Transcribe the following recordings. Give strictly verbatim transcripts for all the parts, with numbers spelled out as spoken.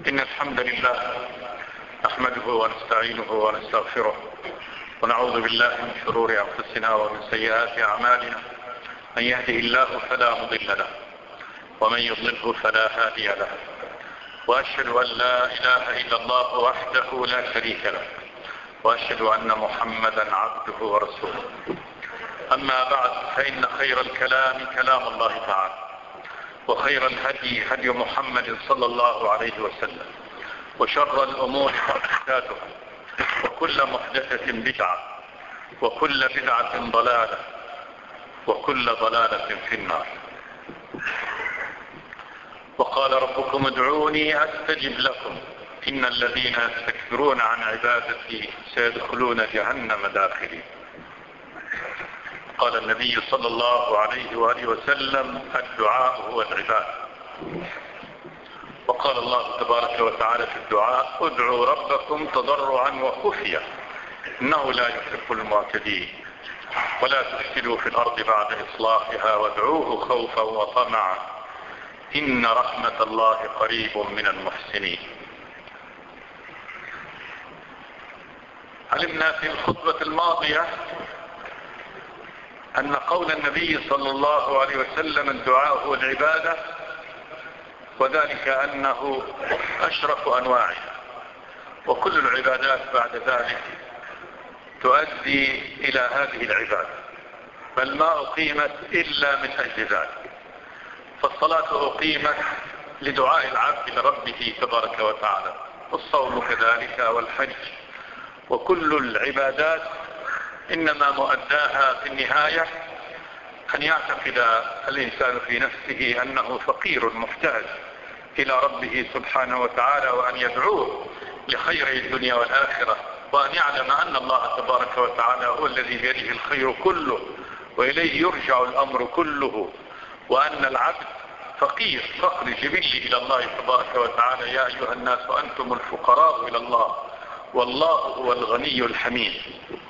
إن الحمد لله نحمده ونستعينه ونستغفره ونعوذ بالله من شرور أنفسنا ومن سيئات أعمالنا. من يهده الله فلا مضل له ومن يضلله فلا هادي له، وأشهد أن لا إله إلا الله وحده لا شريك له، وأشهد أن محمدا عبده ورسوله. أما بعد، فإن خير الكلام كلام الله تعالى، وخير الهدي هدي محمد صلى الله عليه وسلم، وشر الأمور محدثاتها، وكل محدثة بدعة، وكل بدعة ضلالة، وكل ضلالة في النار. وقال ربكم ادعوني أستجب لكم إن الذين يستكبرون عن عبادتي سيدخلون جهنم داخلين. قال النبي صلى الله عليه وآله وسلم الدعاء هو العبادة. وقال الله تبارك وتعالى في الدعاء ادعوا ربكم تضرعا وخفية إنه لا يحب المعتدين ولا تفسدوا في الأرض بعد إصلاحها وادعوه خوفا وطمعا إن رحمة الله قريب من المحسنين. علمنا في الخطبة الماضية أن قول النبي صلى الله عليه وسلم الدعاء هو العبادة، وذلك أنه أشرف أنواعها، وكل العبادات بعد ذلك تؤدي إلى هذه العبادة، بل ما أقيمت إلا من أجل ذلك. فالصلاة أقيمت لدعاء العبد لربه تبارك وتعالى، والصوم كذلك، والحج، وكل العبادات إنما مؤداها في النهاية أن يعتقد الإنسان في نفسه أنه فقير محتاج إلى ربه سبحانه وتعالى، وأن يدعوه لخير الدنيا والآخرة، وأن يعلم أن الله تبارك وتعالى هو الذي بيده الخير كله وإليه يرجع الأمر كله، وأن العبد فقير فقر جبلي إلى الله تبارك وتعالى. يا أيها الناس أنتم الفقراء إلى الله والله هو الغني الحميد.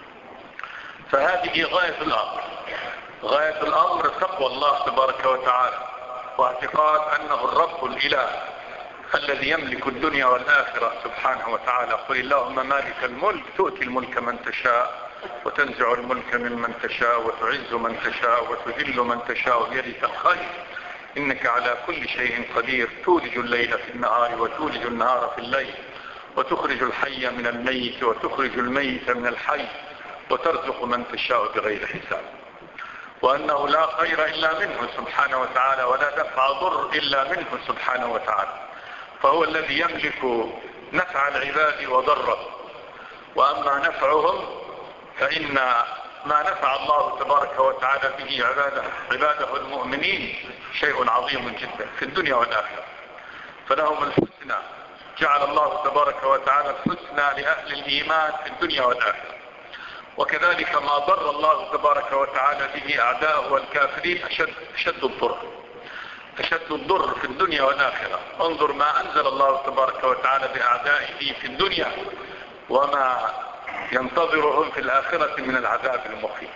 فهذه غاية الأمر، غاية الأمر تقوى الله تبارك وتعالى، واعتقاد أنه الرب الإله الذي يملك الدنيا والآخرة سبحانه وتعالى. قل اللهم مالك الملك تؤتي الملك من تشاء وتنزع الملك ممن تشاء وتعز من تشاء وتذل من تشاء بيدك الخير إنك على كل شيء قدير. تولج الليل في النهار وتولج النهار في الليل وتخرج الحي من الميت وتخرج الميت من الحي وترزق من تشاء بغير حساب. وأنه لا خير إلا منه سبحانه وتعالى، ولا دفع ضر إلا منه سبحانه وتعالى، فهو الذي يملك نفع العباد وضره. وأما نفعهم فإن ما نفع الله تبارك وتعالى به عباده, عباده المؤمنين شيء عظيم جدا في الدنيا والآخرة. فلهم الحسنى، جعل الله تبارك وتعالى الحسنى لأهل الإيمان في الدنيا والآخرة. وكذلك ما ضر الله تبارك وتعالى به أعداءه والكافرين أشد, أشد الضر أشد الضر في الدنيا والآخرة. انظر ما أنزل الله تبارك وتعالى بأعدائه في الدنيا وما ينتظرهم في الآخرة من العذاب المخيف.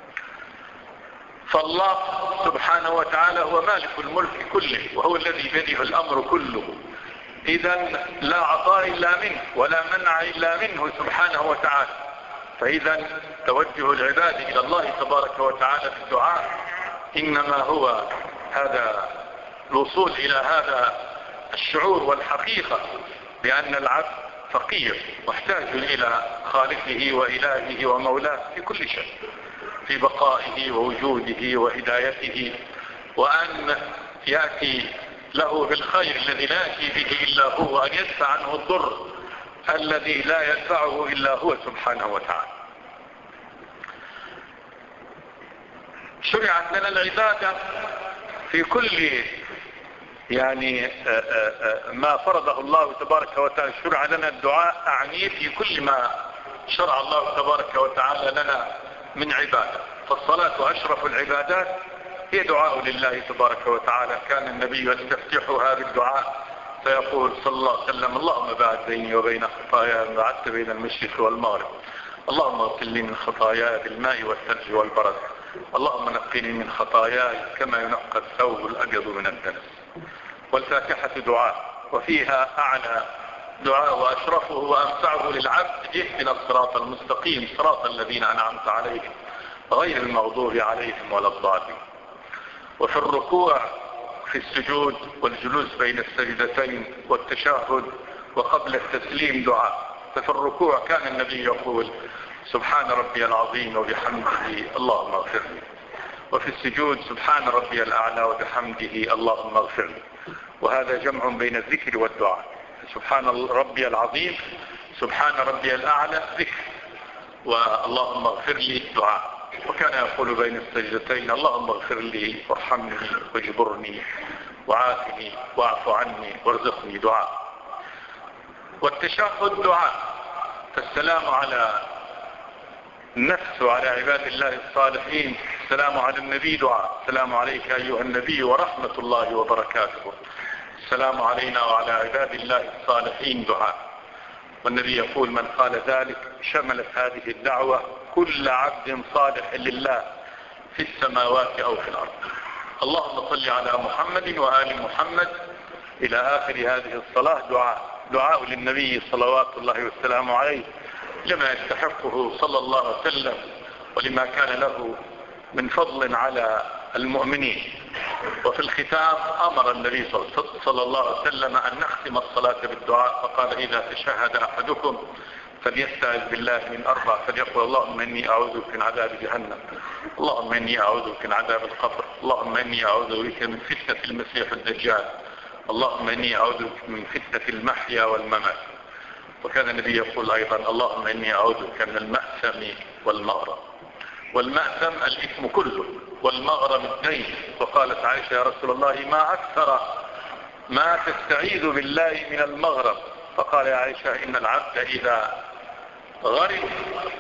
فالله سبحانه وتعالى هو مالك الملك كله، وهو الذي بيده الأمر كله. إذن لا عطاء إلا منه ولا منع إلا منه سبحانه وتعالى. فإذا توجه العباد إلى الله تبارك وتعالى في الدعاء إنما هو هذا الوصول إلى هذا الشعور والحقيقة بأن العبد فقير محتاج إلى خالقه وإلهه ومولاه في كل شيء، في بقائه ووجوده وهدايته، وأن يأتي له بالخير الذي لا يأتي به إلا هو، وأن يدفع عنه الضر الذي لا يدفعه إلا هو سبحانه وتعالى. شرعت لنا العبادة في كل يعني ما فرضه الله تبارك وتعالى. شرع لنا الدعاء أعني في كل ما شرع الله تبارك وتعالى لنا من عبادة. فالصلاة أشرف العبادات، هي دعاء لله تبارك وتعالى. كان النبي يستفتحها بالدعاء فيقول صلى الله عليه وسلم اللهم باعد بيني وبين خطاياي بعدت بين المشرق والمغرب، اللهم اغفر لي من خطاياي بالماء والثلج والبرد، اللهم نقني من خطاياي كما ينقى الثوب الأبيض من الدنس. والفاتحة دعاء، وفيها أعلى دعاء وأشرفه وأنفعه للعبد: اهدنا الصراط المستقيم صراط الذين أنعمت عليهم غير المغضوب عليهم ولا الضالين. وفي الركوع في السجود والجلوس بين السجدتين والتشهد وقبل التسليم دعاء. ففي الركوع كان النبي يقول: سبحان ربي العظيم وبحمده اللهم اغفر لي. وفي السجود: سبحان ربي الأعلى وبحمده اللهم اغفر لي. وهذا جمع بين الذكر والدعاء. سبحان ربي العظيم، سبحان ربي الأعلى ذكر، واللهم اغفر لي دعاء. وكان يقول بين السجدتين: اللهم اغفر لي وارحمني واجبرني وعافني واعف عني وارزقني دعاء. والتشهد دعاء. فالسلام على النفس وعلى عباد الله الصالحين، السلام على النبي دعاء: السلام عليك أيها النبي ورحمة الله وبركاته. السلام علينا وعلى عباد الله الصالحين دعاء. والنبي يقول: من قال ذلك شملت هذه الدعوة كل عبد صالح لله في السماوات أو في الأرض. اللهم صل على محمد وآل محمد إلى آخر هذه الصلاة. دعاء دعاء للنبي صلوات الله والسلام عليه لما يستحقه صلى الله عليه وسلم ولما كان له من فضل على المؤمنين. وفي الختام أمر النبي صلى الله عليه وسلم أن نختم الصلاة بالدعاء، فقال: إذا تشهد أحدكم فليستعذ بالله من أربع، فليقول: اللهم إني أعوذ بك من عذاب جهنم، اللهم إني أعوذ بك من عذاب القبر، اللهم إني أعوذ بك من فتنة المسيح الدجال، اللهم إني أعوذ بك من فتنة المحيا والممات. وكان النبي يقول أيضا: اللهم إني أعوذ بك من المأثم والمغرم. والمأثم الإثم كله، والمغرم الدين. وقالت عائشة: يا رسول الله ما أكثر ما تستعيذ بالله من المغرم؟ فقال يا عائشة: إن العبد إذا غرم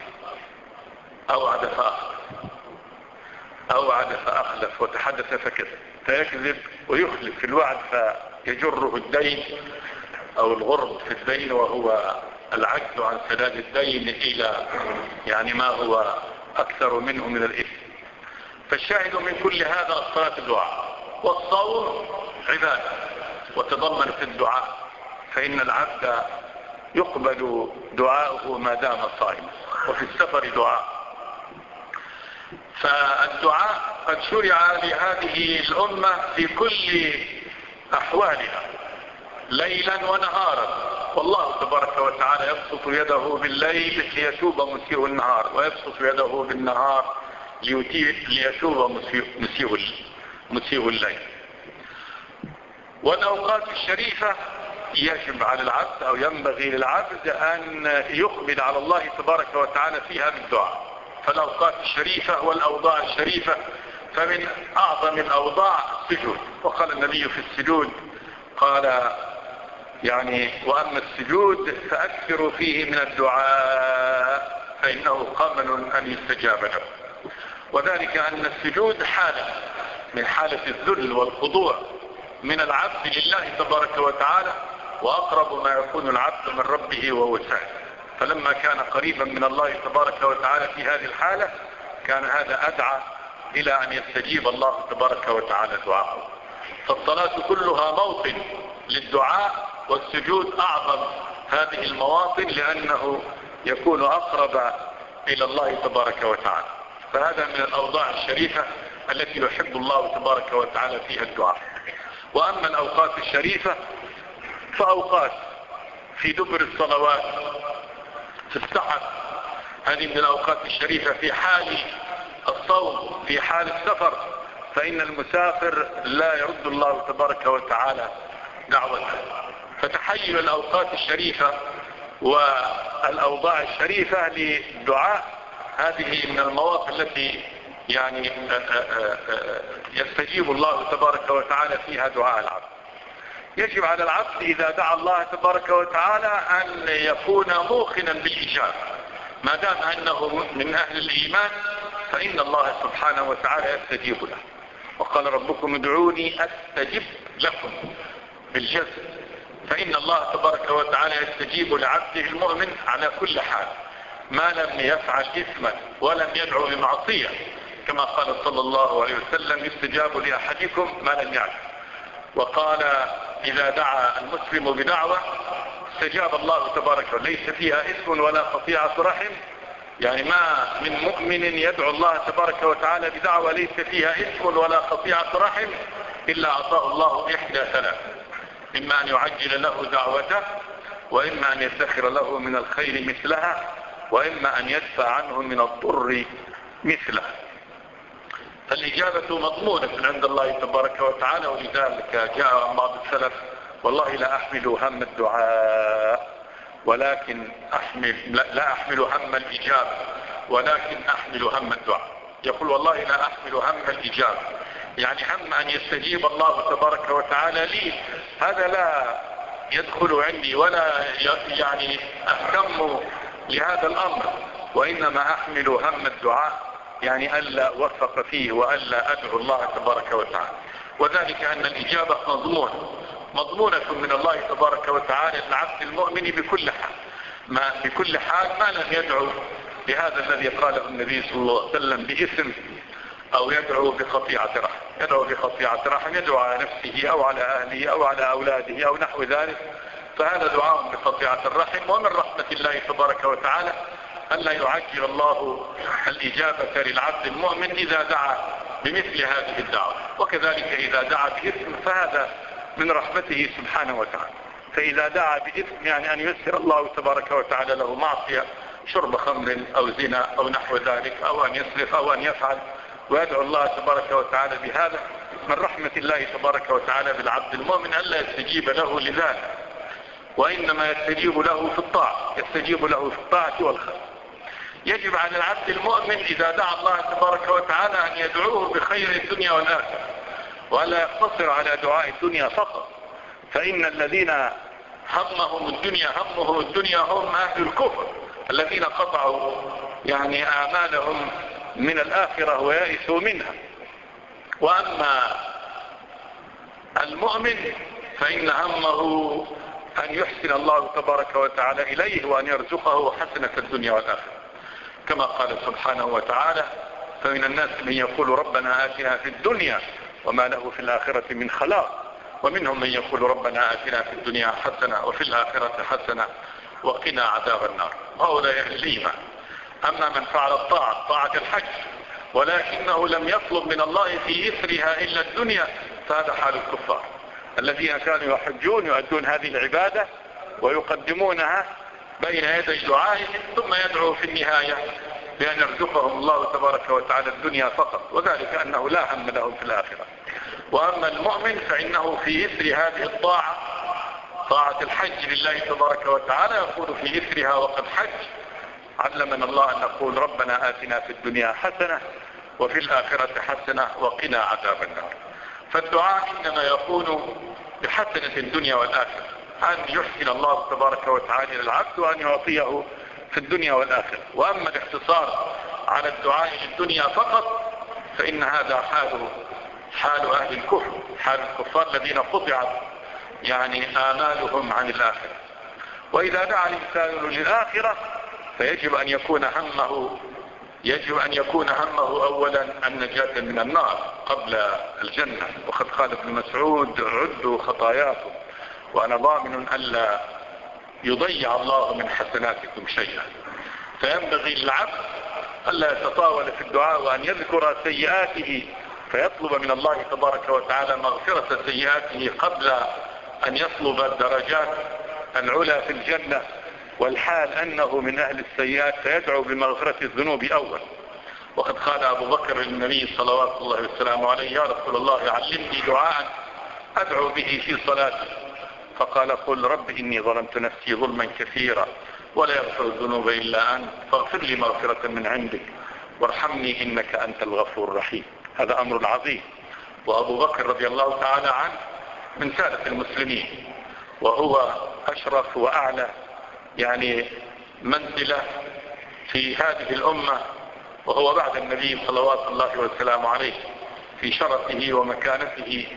أوعد فأخلف أوعد فأخلف وتحدث فكذب، فيكذب ويخلف في الوعد فيجره الدين أو الغرب في الدين، وهو العجز عن سداد الدين إلى يعني ما هو أكثر منه من الإثم. فالشاهد من كل هذا الصلاة دعاء، والصوم عبادة وتضمن في الدعاء، فإن العبد يقبل دعاؤه ما دام صائما. وفي السفر دعاء. فالدعاء قد شرع لهذه الأمة في كل أحوالها ليلا ونهارا. والله تبارك وتعالى يبسط يده بالليل ليتوب مسيء النهار، ويبسط يده بالنهار ليتوب مسيء مسيء الليل. والأوقات الشريفة يجب على العبد أو ينبغي للعبد أن يقبل على الله تبارك وتعالى فيها بالدعاء. فالأوقات الشريفة والأوضاع الشريفة، فمن أعظم الأوضاع السجود. وقال النبي في السجود قال يعني: وأما السجود فأكثروا فيه من الدعاء فإنه قامل أن يستجاب له. وذلك أن السجود حالة من حالة الذل والخضوع من العبد لله تبارك وتعالى، وأقرب ما يكون العبد من ربه وهو ساجد. فلما كان قريبا من الله تبارك وتعالى في هذه الحالة كان هذا أدعى إلى أن يستجيب الله تبارك وتعالى دعاءه. فالصلاة كلها موطن للدعاء، والسجود أعظم هذه المواطن لأنه يكون أقرب إلى الله تبارك وتعالى. فهذا من الأوضاع الشريفة التي يحب الله تبارك وتعالى فيها الدعاء. وأما الأوقات الشريفة فأوقات في دبر الصلوات في السحر، هذه من الأوقات الشريفة. في حال الصوم في حال السفر، فإن المسافر لا يرد الله تبارك وتعالى دعوته. فتحيل الأوقات الشريفة والأوضاع الشريفة للدعاء هذه من المواقف التي يعني يستجيب الله تبارك وتعالى فيها دعاء العبد. يجب على العبد إذا دعا الله تبارك وتعالى أن يكون موقنا بالإجابة، ما دام أنه من أهل الإيمان فإن الله سبحانه وتعالى يستجيب له. وقال ربكم ادعوني أستجب لكم بالجزم. فإن الله تبارك وتعالى يستجيب لعبده المؤمن على كل حال ما لم يفعل إثما ولم يدعو بمعصية، كما قال صلى الله عليه وسلم: يستجاب لأحدكم ما لم يعلم. وقال إذا دعا المسلم بدعوة استجاب الله تبارك وتعالى، ليس فيها إثم ولا قطيعة رحم. يعني ما من مؤمن يدعو الله تبارك وتعالى بدعوة ليس فيها إثم ولا قطيعة رحم إلا أعطاه الله إحدى ثلاث: إما أن يعجل له دعوته، وإما أن يدخر له من الخير مثلها، وإما أن يدفع عنه من الضر مثله. فالإجابة مضمونة عند الله تبارك وتعالى، ولذلك جاء عن بعض السلف: والله لا أحمل هم الدعاء ولكن أحمل لا أحمل هم الإجابة ولكن أحمل هم الدعاء. يقول: والله لا أحمل هم الإجابة، يعني هم أن يستجيب الله تبارك وتعالى لي، هذا لا يدخل عندي ولا يعني أهتم لهذا الأمر، وإنما أحمل هم الدعاء، يعني ألا وفق فيه وألا أدعو الله تبارك وتعالى. وذلك أن الإجابة مضمونة مضمونة من الله تبارك وتعالى للعبد المؤمن بكل حال، ما بكل حال ما لم يدعو بهذا الذي قاله النبي صلى الله عليه وسلم باسم، أو يدعو بقطيعة رحم. يدعو بقطيعة رحم، يدعو على نفسه أو على أهله أو على أولاده أو نحو ذلك، فهذا دعاء بقطيعة الرحم. ومن رحمة الله تبارك وتعالى ألا يعجل الله الإجابة للعبد المؤمن إذا دعا بمثل هذه الدعوة، وكذلك إذا دعا بإثم فهذا من رحمته سبحانه وتعالى. فإذا دعا بإثم يعني أن يسر الله تبارك وتعالى له معصية، شرب خمر أو زنا أو نحو ذلك، أو أن يسرق أو أن يفعل، ويدعو الله تبارك وتعالى بهذا، من رحمة الله تبارك وتعالى بالعبد المؤمن ألا يستجيب له لذلك، وإنما يستجيب له في الطاعة، يستجيب له في الطاعة والخير. يجب على العبد المؤمن إذا دعا الله تبارك وتعالى أن يدعوه بخير الدنيا والآخرة، ولا يقتصر على دعاء الدنيا فقط، فإن الذين همهم الدنيا همهم الدنيا هم أهل الكفر الذين قطعوا يعني آمالهم من الآخرة ويأسوا منها. وأما المؤمن فإن همه أن يحسن الله تبارك وتعالى إليه، وأن يرزقه حسنة الدنيا والآخرة، كما قال سبحانه وتعالى: فمن الناس من يقول ربنا آتنا في الدنيا وما له في الآخرة من خلاق، ومنهم من يقول ربنا آتنا في الدنيا حسنة وفي الآخرة حسنة وقنا عذاب النار. هؤلاء أهل الإيمان. أما من فعل الطاعة طاعة الحج ولكنه لم يطلب من الله في إثرها إلا الدنيا، فهذا حال الكفار الذين كانوا يحجون يؤدون هذه العبادة ويقدمونها بين يدي دعائهم، ثم يدعو في النهاية بأن يرزقهم الله تبارك وتعالى الدنيا فقط، وذلك أنه لا هم لهم في الآخرة. وأما المؤمن فإنه في إثر هذه الطاعة، طاعة الحج لله تبارك وتعالى، يقول في إثرها وقد حج. علمنا الله أن نقول ربنا آتنا في الدنيا حسنة وفي الآخرة حسنة وقنا عذاب النار. فالدعاء إنما يكون بحسنة الدنيا والآخرة، أن يحسن الله تبارك وتعالى للعبد وأن يعطيه في الدنيا والآخرة. وأما الاقتصار على الدعاء للدنيا فقط فإن هذا حال حال أهل الكفر، حال الكفار الذين قطعت يعني آمالهم عن الآخرة. وإذا دعا الإنسان للآخرة فيجب أن يكون همه يجب أن يكون همه أولا النجاة من النار قبل الجنة. وقد قال ابن مسعود: عدوا خطاياكم وأنا ضامن ألا يضيع الله من حسناتكم شيئا. فينبغي للعبد ألا يتطاول في الدعاء وأن يذكر سيئاته، فيطلب من الله تبارك وتعالى مغفرة سيئاته قبل أن يطلب الدرجات العلى في الجنة، والحال أنه من أهل السيئات فيدعو بمغفرة الذنوب أول. وقد قال أبو بكر للنبي صلوات الله وسلامه عليه: يا رسول الله علمني دعاء أدعو به في صلاتي. فقال: قل رب إني ظلمت نفسي ظلما كثيرا ولا يغفر الذنوب إلا أنت فاغفر لي مغفرة من عندك وارحمني إنك أنت الغفور الرحيم. هذا أمر عظيم. وأبو بكر رضي الله تعالى عنه من سادة المسلمين، وهو أشرف وأعلى يعني منزلة في هذه الأمة، وهو بعد النبي صلوات الله وسلامه عليه في شرفه ومكانته،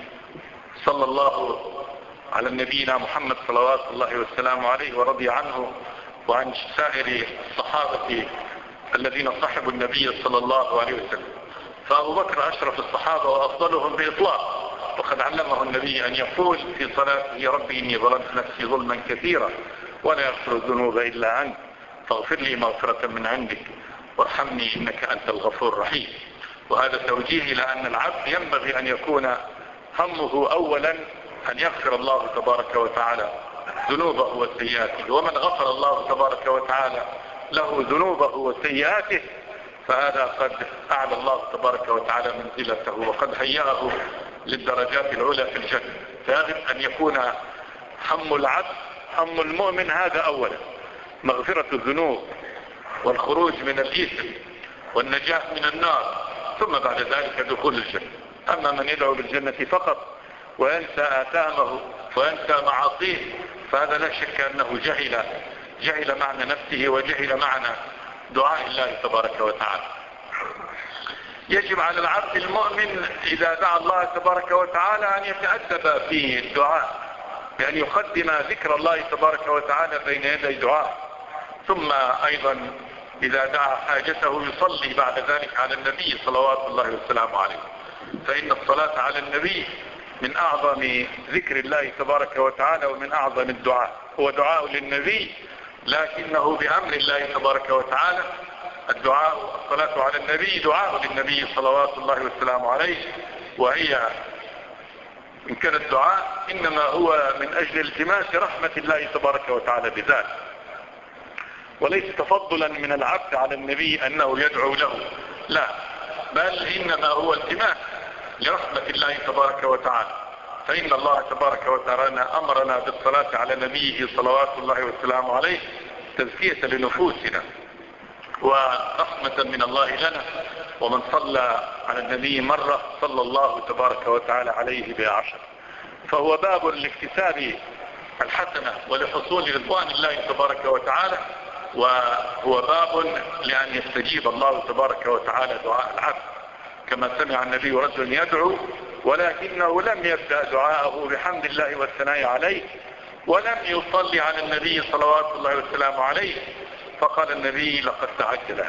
صلى الله على نبينا محمد صلوات الله وسلامه عليه، ورضي عنه وعن سائر الصحابة الذين صحبوا النبي صلى الله عليه وسلم. فأبو بكر أشرف الصحابة وأفضلهم بإطلاق، وقد علمه النبي أن يقول في صلاته: يا ربي إني ظلمت نفسي ظلما كثيرا ولا يغفر الذنوب إلا أنت فاغفر لي مغفرة من عندك وارحمني إنك أنت الغفور الرحيم. وهذا توجيه إلى أن العبد ينبغي أن يكون همه أولا أن يغفر الله تبارك وتعالى ذنوبه وسيئاته، ومن غفر الله تبارك وتعالى له ذنوبه وسيئاته فهذا قد أعلى الله تبارك وتعالى منزلته وقد هيأه للدرجات العلى في الجنة. فيجب أن يكون هم العبد هم المؤمن هذا أولا، مغفرة الذنوب والخروج من الإثم والنجاة من النار، ثم بعد ذلك دخول الجنة. أما من يدعو بالجنة فقط وينسى آثامه وينسى معاصيه فهذا لا شك أنه جهل جهل معنى نفسه وجهل معنى دعاء الله تبارك وتعالى. يجب على العبد المؤمن إذا دعا الله تبارك وتعالى أن يتأدب في الدعاء، بأن يقدم ذكر الله تبارك وتعالى بين يدي دعاء، ثم أيضا إذا دعا حاجته يصلي بعد ذلك على النبي صلوات الله والسلام عليه، فإن الصلاة على النبي من أعظم ذكر الله تبارك وتعالى ومن أعظم الدعاء. هو دعاء للنبي لكنه بأمر الله تبارك وتعالى. الدعاء الصلاة على النبي دعاء للنبي صلوات الله والسلام عليه، وهي إن كان الدعاء إنما هو من أجل التماس رحمة الله تبارك وتعالى بذلك، وليس تفضلا من العبد على النبي أنه يدعو له، لا، بل إنما هو التماس لرحمة الله تبارك وتعالى. فإن الله تبارك وتعالى أمرنا بالصلاة على نبيه صلوات الله والسلام عليه تزكية لنفوسنا ورحمة من الله لنا، ومن صلى على النبي مرة صلى الله تبارك وتعالى عليه بعشر. فهو باب لاكتساب الحسنة ولحصول رضوان الله تبارك وتعالى، وهو باب لأن يستجيب الله تبارك وتعالى دعاء العبد، كما سمع النبي رجلا يدعو ولكنه لم يبدأ دعاءه بحمد الله والثناء عليه ولم يصلي على النبي صلوات الله والسلام عليه، فقال النبي: لقد تعجل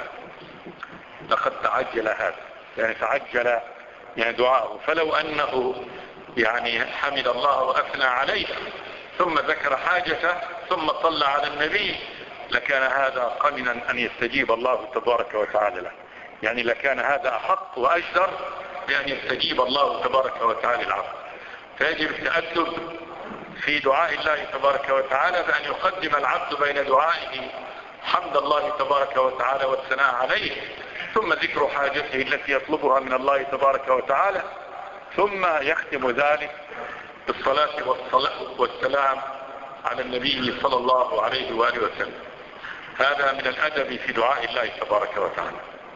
لقد تعجل هذا، يعني تعجل يعني دعاءه. فلو أنه يعني حمد الله وأثنى عليه ثم ذكر حاجته ثم صلى على النبي لكان هذا قمنا أن يستجيب الله تبارك وتعالى له، يعني لكان هذا أحق وأجدر بأن يستجيب الله تبارك وتعالى العبد. فيجب التأدب في دعاء الله تبارك وتعالى بأن يقدم العبد بين دعائه حمد الله تبارك وتعالى والثناء عليه، ثم ذكر حاجته التي يطلبها من الله تبارك وتعالى، ثم يختم ذلك بالصلاة والسلام على النبي صلى الله عليه وآله وسلم. هذا من الأدب في دعاء الله تبارك وتعالى.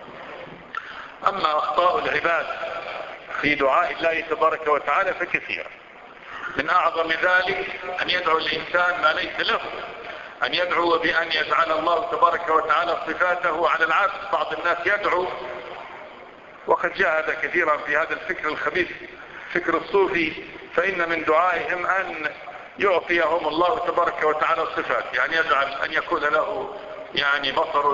أما أخطاء العباد في دعاء الله تبارك وتعالى فكثيرة، من أعظم ذلك أن يدعو الإنسان ما ليس له، أن يدعو بأن يجعل الله تبارك وتعالى صفاته على العبد. بعض الناس يدعو، وقد جاء هذا كثيرا في هذا الفكر الخبيث فكر الصوفي، فإن من دعائهم أن يعطيهم الله تبارك وتعالى الصفات، يعني يجعل أن يكون له يعني بصر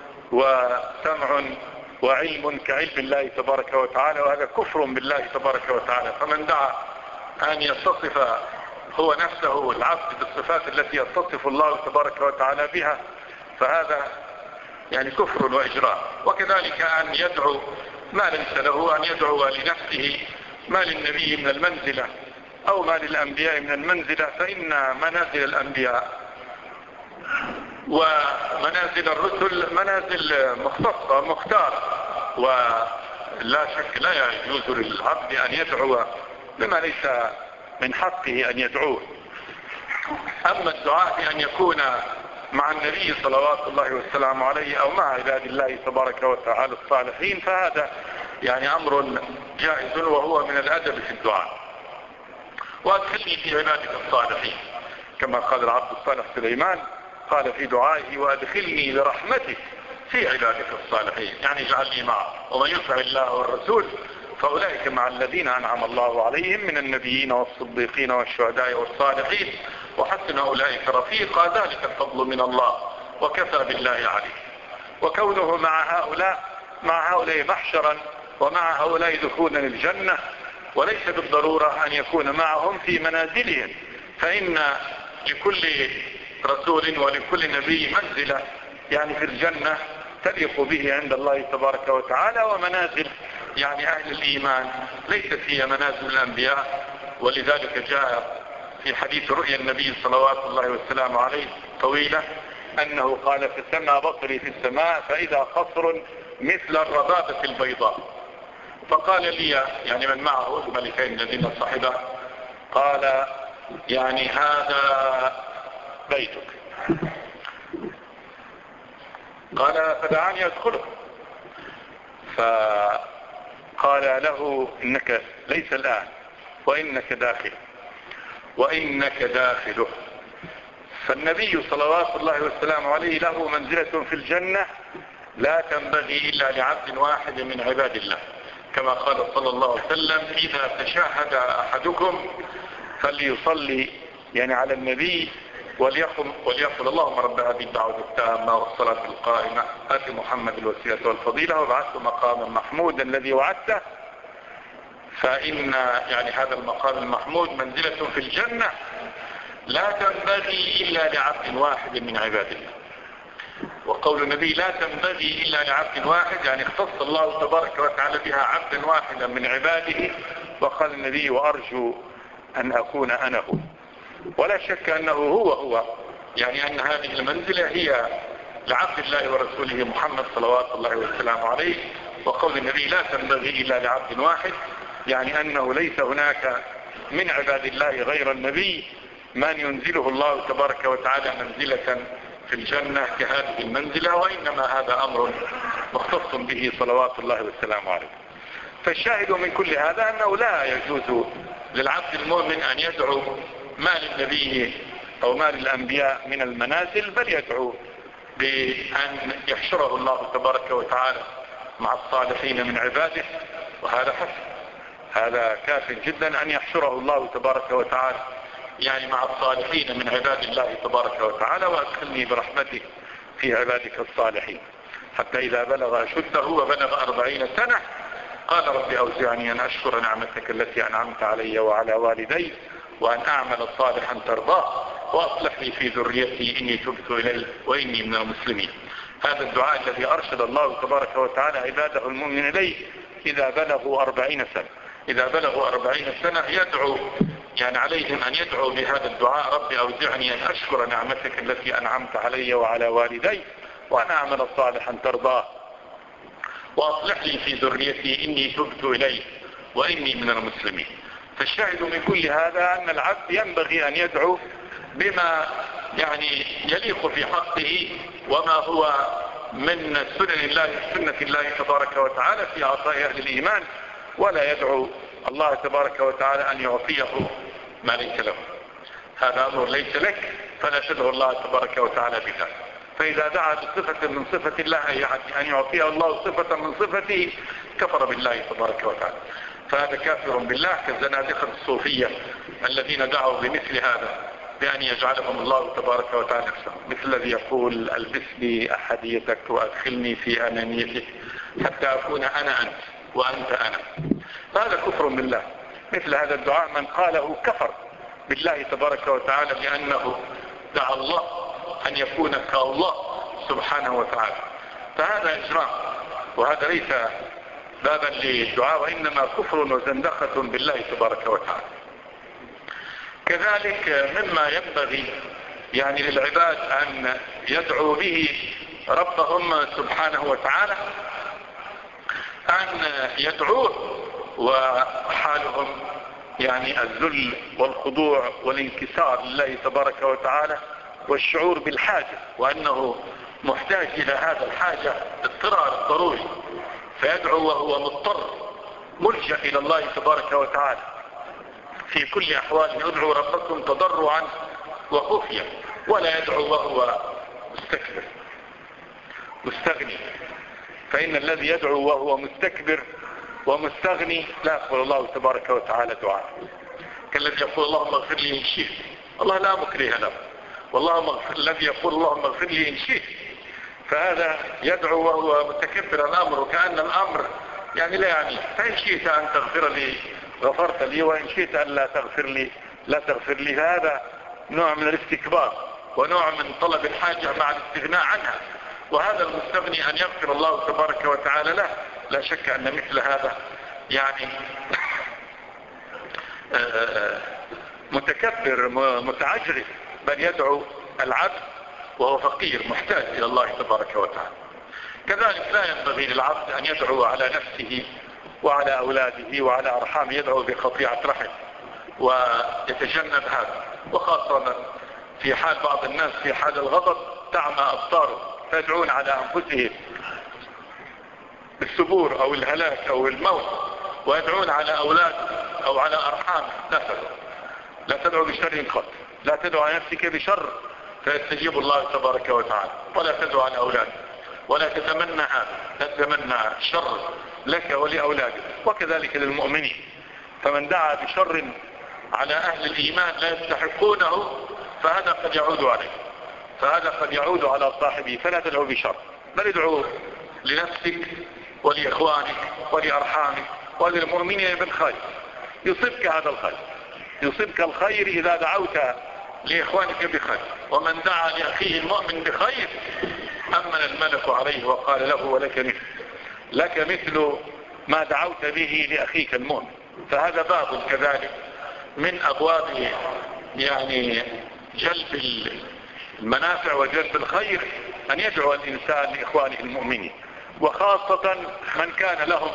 وسمع وعلم كعلم الله تبارك وتعالى، وهذا كفر بالله تبارك وتعالى. فمن دعا أن يتصف هو نفسه العبد بالصفات التي يتصف الله تبارك وتعالى بها فهذا يعني كفر وإجراء. وكذلك أن يدعو ما ليس له، أن يدعو لنفسه ما للنبي من المنزلة أو ما للأنبياء من المنزلة، فإن منازل الأنبياء ومنازل الرسل منازل مختصة مختارة، ولا شك لا يجوز للعبد أن يدعو بما ليس من حقه أن يدعوه. أما الدعاء بأن يكون مع النبي صلوات الله والسلام عليه أو مع عباد الله تبارك وتعالى الصالحين فهذا يعني أمر جائز وهو من الأدب في الدعاء. وأدخلني في عبادك الصالحين كما قال العبد الصالح سليمان، قال في دعائه: وأدخلني برحمتك في عبادك الصالحين، يعني اجعلني معه. ومن يطع الله والرسول فأولئك مع الذين أنعم الله عليهم من النبيين والصديقين والشهداء والصالحين وحسن أولئك رفيقا، ذلك الفضل من الله وكفى بالله عليم. وكونه مع هؤلاء مع هؤلاء محشرا ومع هؤلاء دخولا الجنة وليس بالضرورة أن يكون معهم في منازلهم، فإن لكل رسول ولكل نبي منزلة يعني في الجنة تليق به عند الله تبارك وتعالى، ومنازل يعني أهل الإيمان ليست هي منازل الأنبياء. ولذلك جاء في حديث رؤيا النبي صلوات الله والسلام عليه طويلة أنه قال: فسمى بصري في السماء فإذا قصر مثل الربابة البيضاء. فقال لي يعني من معه الملكين الذين صحبه، قال: يعني هذا بيتك. قال: فدعاني أدخله. فقال له: إنك ليس الآن، وإنك داخل وإنك داخله. فالنبي صلوات الله والسلام عليه له منزلة في الجنة لا تنبغي إلا لعبد واحد من عباد الله، كما قال صلى الله عليه وسلم: إذا تشاهد أحدكم فليصلي يعني على النبي وليقم وليقل: اللهم رب هذه الدعوة التامة والصلاة القائمة آت محمد الوسيلة والفضيلة وابعثه مقاما محمودا الذي وعدته. فإن يعني هذا المقام المحمود منزلة في الجنة لا تنبغي إلا لعبد واحد من عباد الله. وقول النبي لا تنبغي إلا لعبد واحد يعني اختص الله تبارك وتعالى بها عبدا واحدا من عباده. وقال النبي: وأرجو أن أكون أنا هو. ولا شك أنه هو هو يعني أن هذه المنزلة هي لعبد الله ورسوله محمد صلوات الله والسلام عليه. وقول النبي لا تنبغي إلا لعبد واحد يعني أنه ليس هناك من عباد الله غير النبي من ينزله الله تبارك وتعالى منزلة في الجنة كهذه المنزلة، وإنما هذا أمر مختص به صلوات الله والسلام عليه. فالشاهد من كل هذا أنه لا يجوز للعبد المؤمن أن يدعو ما للنبي أو ما للأنبياء من المنازل، بل يدعو بأن يحشره الله تبارك وتعالى مع الصالحين من عباده، وهذا حسن، هذا كاف جدا أن يحشره الله تبارك وتعالى يعني مع الصالحين من عباد الله تبارك وتعالى: وأدخلني برحمتك في عبادك الصالحين. حتى إذا بلغ أشده وبلغ أربعين سنة قال: رب أوزعني أن أشكر نعمتك التي أنعمت علي وعلى والدي وأن أعمل صالحا ترضاه وأصلح لي في ذريتي إني تبت إليك وإني من المسلمين. هذا الدعاء الذي أرشد الله تبارك وتعالى عباده المؤمن إليه إذا بلغوا أربعين سنة. إذا بلغوا أربعين سنة يدعو يعني عليهم أن يدعوا بهذا الدعاء: رب أوزعني أن أشكر نعمتك التي أنعمت علي وعلى والدي وأن أعمل صالحا ترضاه وأصلح لي في ذريتي إني تبت إليك وإني من المسلمين. فالشاهد من كل هذا أن العبد ينبغي أن يدعو بما يعني يليق في حقه وما هو من سنن الله سنة الله تبارك وتعالى في عطاء أهل الإيمان، ولا يدعو الله تبارك وتعالى أن يعطيه ما ليس له. هذا أمر ليس لك، فلا تدعو الله تبارك وتعالى بها. فإذا دعا بصفة من صفة الله أن يعطيه الله صفة من صفته كفر بالله تبارك وتعالى، فهذا كافر بالله كالزنادقة الصوفية الذين دعوا بمثل هذا بأن يجعلهم الله تبارك وتعالى نفسه، مثل الذي يقول: ألبسني أحديتك وأدخلني في أنانيتك حتى أكون أنا أنت وأنت أنا. هذا كفر بالله. مثل هذا الدعاء من قاله كفر بالله تبارك وتعالى بأنه دعا الله أن يكون كالله سبحانه وتعالى. فهذا إجرام، وهذا ليس بابا للدعاء، وإنما كفر وزندقة بالله تبارك وتعالى. كذلك مما ينبغي يعني للعباد أن يدعوا به ربهم سبحانه وتعالى أن يدعوه وحالهم يعني الذل والخضوع والانكسار لله تبارك وتعالى، والشعور بالحاجة وأنه محتاج إلى هذا الحاجة اضطرار ضروري، فيدعو وهو مضطر ملجأ إلى الله تبارك وتعالى في كل أحواله. يدعو ربكم تضرعا وخفيا، ولا يدعو وهو مستكبر مستغني، فإن الذي يدعو وهو مستكبر ومستغني لا يقبل الله تبارك وتعالى دعاء. كالذي يقول: اللهم اغفر لي إن شئت، الله لا مكره له، والله الذي يقول: اللهم اغفر لي إن شئت، فهذا يدعو وهو متكبر الأمر، وكأن الأمر يعني لا يعني. فإن شئت أن تغفر لي غفرت لي، وإن شئت أن لا تغفر لي لا تغفر لي. هذا نوع من الاستكبار ونوع من طلب الحاجة مع الاستغناء عنها، وهذا المستغني أن يغفر الله تبارك وتعالى له. لا شك أن مثل هذا يعني متكبر متعجرف، بل يدعو العبد وهو فقير محتاج إلى الله تبارك وتعالى. كذلك لا ينبغي للعبد أن يدعو على نفسه وعلى أولاده وعلى أرحامه، يدعو بقطيعة رحم ويتجنب هذا، وخاصة في حال بعض الناس في حال الغضب تعمى أبصاره، فيدعون على أنفسهم بالسبور أو الهلاك أو الموت، ويدعون على أولادهم أو على أرحامهم. لا تدعو لا تدعو بشر قط، لا تدعو على نفسك بشر فيستجيب الله تبارك وتعالى، ولا تدعو على أولادك، ولا تتمنى هذا، لا تتمنى شر لك ولأولادك، وكذلك للمؤمنين. فمن دعا بشر على أهل الإيمان لا يستحقونه فهذا قد يعود عليه، فهذا قد يعود على صاحبه. فلا تدعو بشر، بل ادعو لنفسك ولإخوانك ولأرحامك وللمؤمنين بالخير. يصيبك هذا الخير، يصيبك الخير إذا دعوت لإخوانك بخير. ومن دعا لأخيه المؤمن بخير أمن الملك عليه وقال له ولك مثل لك مثل ما دعوت به لأخيك المؤمن. فهذا باب كذلك من أبواب يعني جلب المنافع وجلب الخير، أن يدعو الإنسان لإخوانه المؤمنين، وخاصة من كان لهم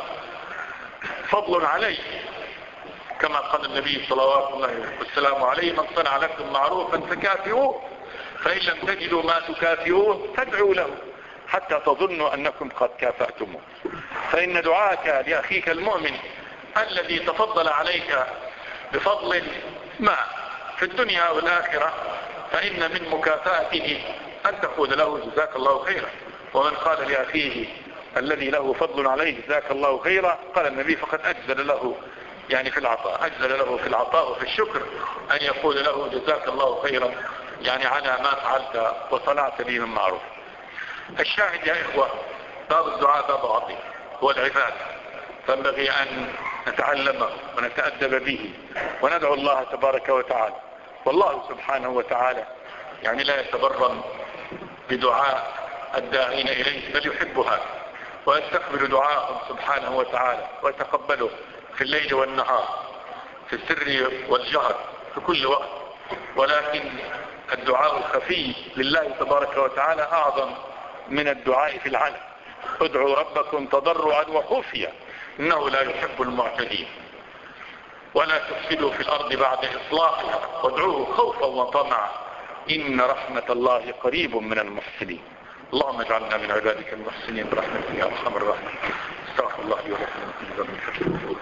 فضل عليه، كما قال النبي صلوات الله والسلام عليه: من صنع لكم معروفا فكافئوه، فإن لم تجدوا ما تكافئوه فادعوا له حتى تظنوا أنكم قد كافأتموه. فإن دعاءك لأخيك المؤمن الذي تفضل عليك بفضل ما في الدنيا والآخرة، فإن من مكافأته أن تقول له جزاك الله خيرا. ومن قال لأخيه الذي له فضل عليه جزاك الله خيرا، قال النبي فقد أجزل له يعني في العطاء، أجزل له في العطاء وفي الشكر أن يقول له جزاك الله خيرا يعني على ما فعلت وصنعت لي من معروف. الشاهد يا إخوة، باب الدعاء باب عظيم، هو العبادة، فينبغي أن نتعلمه ونتأدب به وندعو الله تبارك وتعالى. والله سبحانه وتعالى يعني لا يتبرم بدعاء الداعين إليه، بل يحب هذا ويستقبل دعاءهم سبحانه وتعالى ويتقبله في الليل والنهار، في السر والجهر، في كل وقت. ولكن الدعاء الخفي لله تبارك وتعالى أعظم من الدعاء في العلن. ادعوا ربكم تضرعا وخفيا إنه لا يحب المعتدين، ولا تفسدوا في الأرض بعد إصلاحها وادعوه خوفا وطمعا إن رحمة الله قريب من المحسنين. اللهم اجعلنا من عبادك المحسنين برحمتك يا أرحم الراحمين. استغفر الله لي ولكم من كل ذنب فاستغفروه.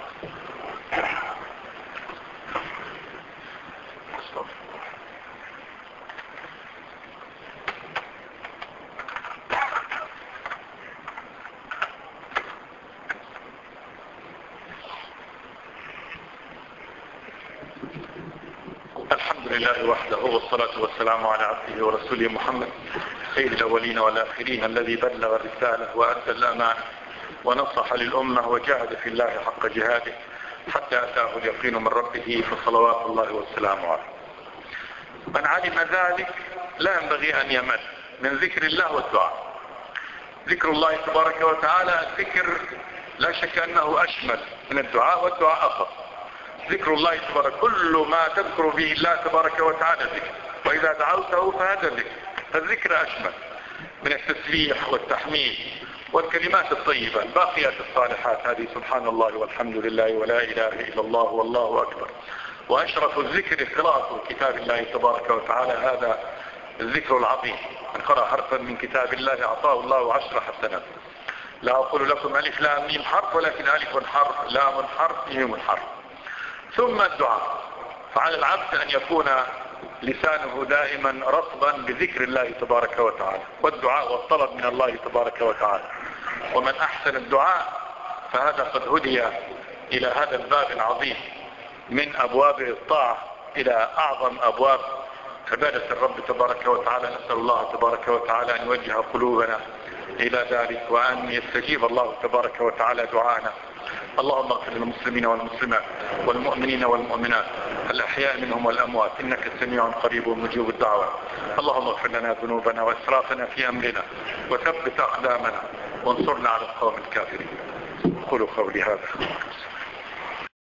الحمد لله وحده، والصلاة والسلام على عبده ورسوله محمد سيد الأولين والآخرين، الذي بلغ الرسالة وأدى الأمانة ونصح للأمة وجاهد في الله حق جهاده حتى أتاه اليقين من ربه، فصلوات الله والسلام عليه. من علم ذلك لا ينبغي أن يمل من ذكر الله والدعاء. ذكر الله تبارك وتعالى الذكر لا شك أنه أشمل من الدعاء، والدعاء أخف. ذكر الله تبارك كل ما تذكر به الله تبارك وتعالى ذكر، وإذا دعوته فهذا ذكر. فالذكر أشمل من التسبيح والتحميد والكلمات الطيبة الباقيات الصالحات هذه سبحان الله والحمد لله ولا إله إلا الله والله أكبر. وأشرف الذكر قراءة كتاب الله تبارك وتعالى، هذا الذكر العظيم. من قرأ حرفا من كتاب الله أعطاه الله عشر حسنات. لا أقول لكم ألف لام ميم حرف، ولكن ألف حرف لام حرف ميم حرف. ثم الدعاء، فعلى العبد أن يكون لسانه دائما رطبا بذكر الله تبارك وتعالى والدعاء والطلب من الله تبارك وتعالى. ومن أحسن الدعاء فهذا قد هدي إلى هذا الباب العظيم من أبواب الطاعة إلى أعظم أبواب عبادة الرب تبارك وتعالى. نسأل الله تبارك وتعالى أن يوجه قلوبنا إلى ذلك، وأن يستجيب الله تبارك وتعالى دعاءنا. اللهم اغفر للمسلمين والمسلمات والمؤمنين والمؤمنات الأحياء منهم والأموات، إنك سميع قريب مجيب الدعوات. اللهم اغفر لنا ذنوبنا وإسرافنا في أمرنا وثبت أقدامنا وانصرنا على القوم الكافرين. قولوا قولي هذا.